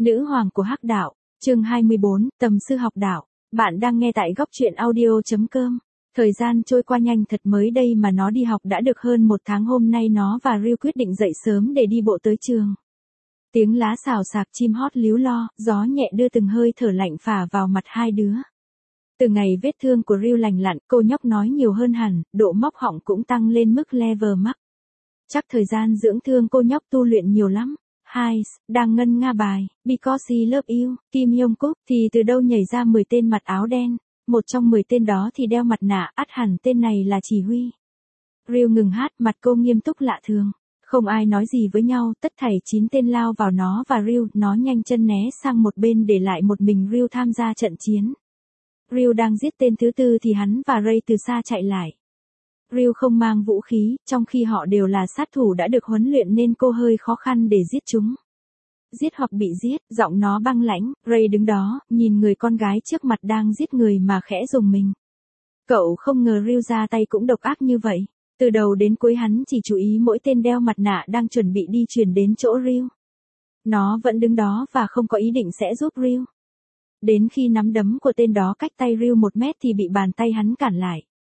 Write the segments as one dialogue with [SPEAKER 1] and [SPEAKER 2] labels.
[SPEAKER 1] Nữ hoàng của hắc đạo, chương 24, tầm sư học đạo. Bạn đang nghe tại góc truyện audio.com. Thời gian trôi qua nhanh thật, mới đây mà nó đi học đã được hơn một tháng. Hôm nay nó và Ryu quyết định dậy sớm để đi bộ tới trường. Tiếng lá xào xạc, chim hót líu lo, gió nhẹ đưa từng hơi thở lạnh phả vào mặt hai đứa. Từ ngày vết thương của Ryu lành lặn, cô nhóc nói nhiều hơn hẳn, độ móc họng cũng tăng lên mức level max. Chắc thời gian dưỡng thương cô nhóc tu luyện nhiều lắm. Hai, đang ngân nga bài Because He Love You, Kim Hyung Kook, thì từ đâu nhảy ra 10 tên mặc áo đen. Một trong 10 tên đó thì đeo mặt nạ, ắt hẳn tên này là chỉ huy. Ryu ngừng hát, mặt cô nghiêm túc lạ thường. Không ai nói gì với nhau, tất thảy 9 tên lao vào nó và Ryu. Nó nhanh chân né sang một bên để lại một mình Ryu tham gia trận chiến. Ryu đang giết tên thứ tư thì hắn và Ray từ xa chạy lại. Ryu không mang vũ khí, trong khi họ đều là sát thủ đã được huấn luyện nên cô hơi khó khăn để giết chúng. Giết hoặc bị giết, giọng nó băng lãnh. Ray đứng đó, nhìn người con gái trước mặt đang giết người mà khẽ rùng mình. Cậu không ngờ Ryu ra tay cũng độc ác như vậy. Từ đầu đến cuối hắn chỉ chú ý mỗi tên đeo mặt nạ đang chuẩn bị đi chuyển đến chỗ Ryu. Nó vẫn đứng đó và không có ý định sẽ giúp Ryu. Đến khi nắm đấm của tên đó cách tay Ryu 1 mét thì bị bàn tay hắn cản lại.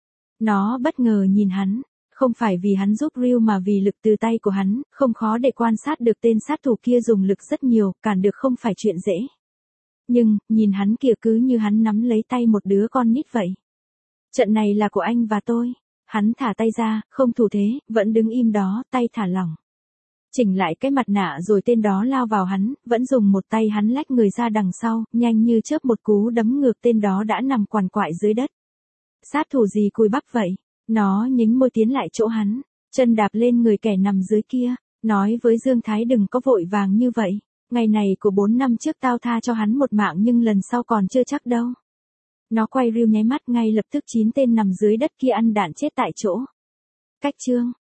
[SPEAKER 1] Nó bất ngờ nhìn hắn, không phải vì hắn giúp Ryu mà vì lực từ tay của hắn. Không khó để quan sát được tên sát thủ kia dùng lực rất nhiều, cản được không phải chuyện dễ. Nhưng, nhìn hắn kìa, cứ như hắn nắm lấy tay một đứa con nít vậy. Trận này là của anh và tôi. Hắn thả tay ra, không thủ thế, vẫn đứng im đó, tay thả lỏng. Chỉnh lại cái mặt nạ rồi tên đó lao vào hắn, vẫn dùng một tay hắn lách người ra đằng sau, nhanh như chớp một cú đấm ngược tên đó đã nằm quằn quại dưới đất. Sát thủ gì cùi bắp vậy? Nó nhếch môi tiến lại chỗ hắn, chân đạp lên người kẻ nằm dưới kia, nói với Dương Thái đừng có vội vàng như vậy. Ngày này của 4 năm trước tao tha cho hắn một mạng nhưng lần sau còn chưa chắc đâu. Nó quay Ryu nháy mắt, ngay lập tức 9 tên nằm dưới đất kia ăn đạn chết tại chỗ. Cách chương